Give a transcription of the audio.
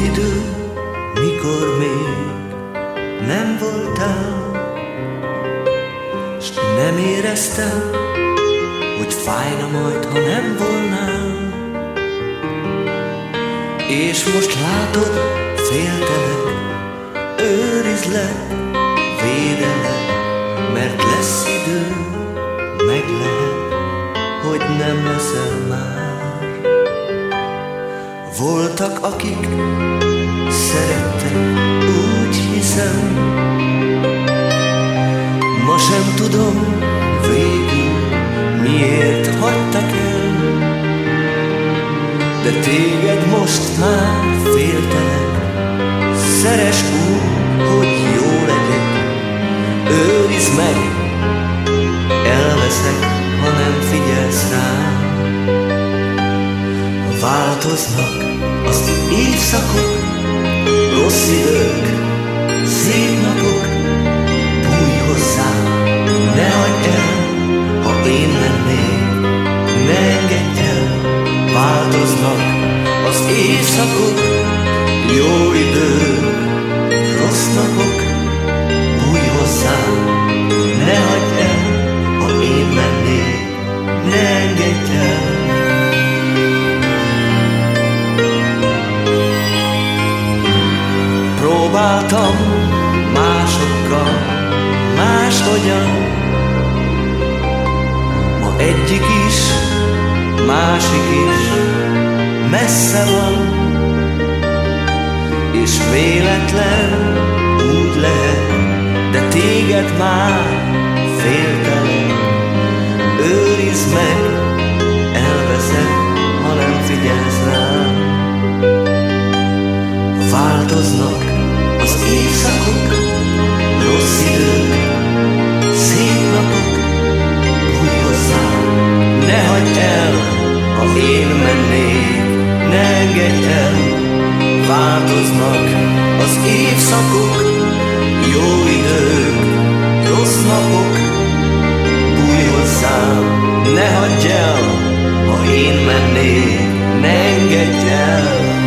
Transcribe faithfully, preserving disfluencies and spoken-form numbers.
idő, mikor még nem voltál, s nem éreztem, hogy fájna majd, ha nem volnál. És most látod, féltelek, őrizlek, védelek, mert lesz idő, meg lehet, hogy nem leszel már. Voltak, akik szerettek, úgy hiszem, ma sem tudom végül, miért hagytak el. De téged most már féltelek, szeress úgy, hogy jó legyek. Őrizd meg, elveszek, ha nem figyelsz rám. Változnak az évszakok, rossz idők, szép napok. Bújj hozzám, ne hagyd el, ha én lennék, ne engedj el. Változnak az évszakok, jó idők, rossz napok. Bújj hozzám, ne hagyd el, ha én lennék, ne engedj el. Próbáltam másokkal, máshogyan, ma egyik is, másik is messze van, és véletlen úgy lehet, de téged már féltelek. Őrizd meg, elveszed, ha nem figyelsz rám. Változnak az évszakok, rossz idők, szép napok. Bújj hozzám, ne hagyd el, ha én mennék, ne engedj el. Változnak az évszakok, jó idők, rossz napok. Bújj hozzám, ne hagyd el, ha én mennék, ne engedj el.